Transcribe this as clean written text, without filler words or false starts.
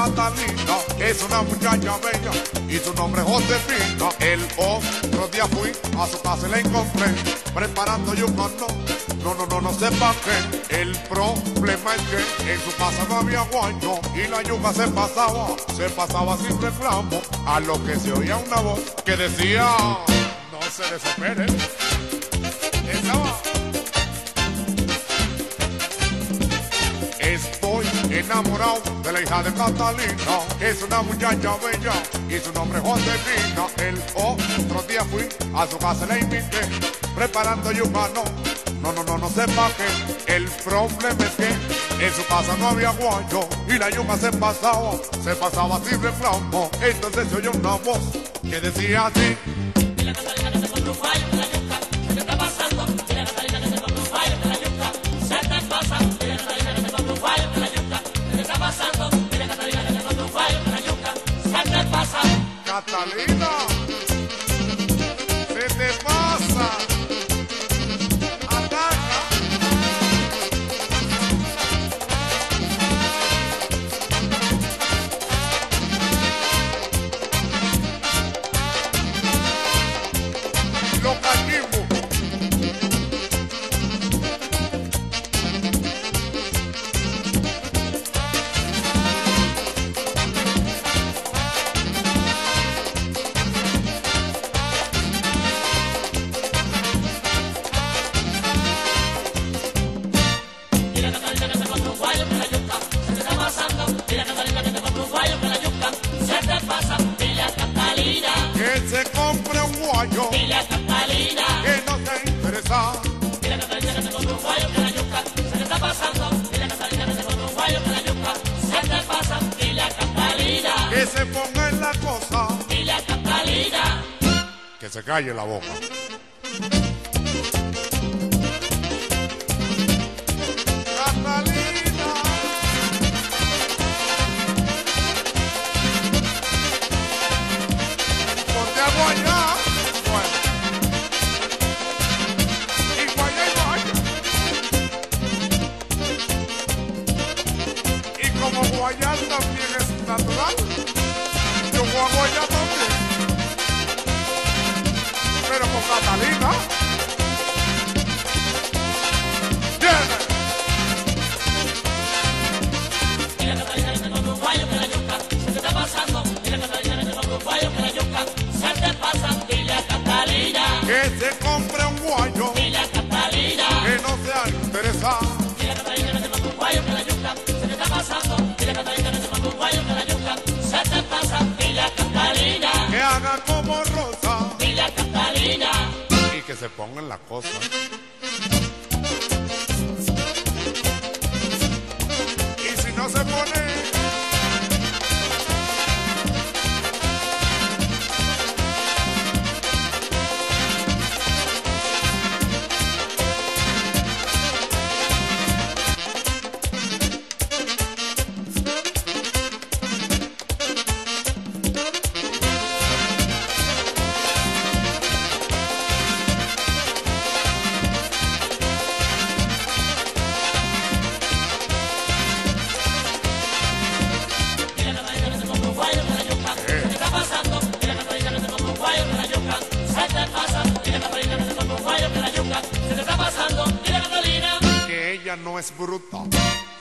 Catalina, es una muchacha bella y su nombre es Josefina. El otro día fui a su casa y la encontré preparando yuca, no sé pa' qué. El problema es que en su casa no había guayo y la yuca se pasaba sin reclamo, a lo que se oía una voz que decía: no se desespere. Estoy enamorado de la hija de Catalina, es una muchacha bella y su nombre es Josefina. El otro día fui a su casa y la invité preparando yuca, no sé pa' qué. El problema es que en su casa no había guayo y la yuca se pasaba sin reclamo. Entonces se oyó una voz que decía así: dile a Catalina que se compre un guayo de la yuca, ¿qué te está pasando? Dile a Catalina que se compre un guayo de la yuca, se te pasa. Dile a Catalina que se compre un guayo de la yuca, ¿qué te está pasando? Dile a Catalina que se compre un guayo de la yuca, se te pasa. Catalina, se te pasa. Que se compre un guayo, dile a Catalina que no se interesa. Dile a Catalina que se compre un guayo de la yuca, se te está pasando. Dile a Catalina que se compre un guayo de la yuca, se te pasa. Dile a Catalina Que se ponga en la cosa, dile a Catalina que se calle la boca. Catalina, ponte a guayar. Bueno, y guaya. Y como guayar también es natural, yo voy a guayar también, pero con Catalina. ¡Viene! Dile a Catalina que se compre un guayo de la yuca, se te está pasando. Dile a Catalina que se compre un guayo de la yuca, se te pasa. Dile a Catalina Que se compre un guayo, dile a Catalina que no sea interesado. dile a Catalina que se compre un guayo de la yuca, se te está pasando. Dile a Catalina que se compre un guayo de la yuca, se te pasa. Dile a Catalina Que haga como Rosa dile a Catalina y que se ponga en la cosa. Y si no se pone, que ella no es bruta.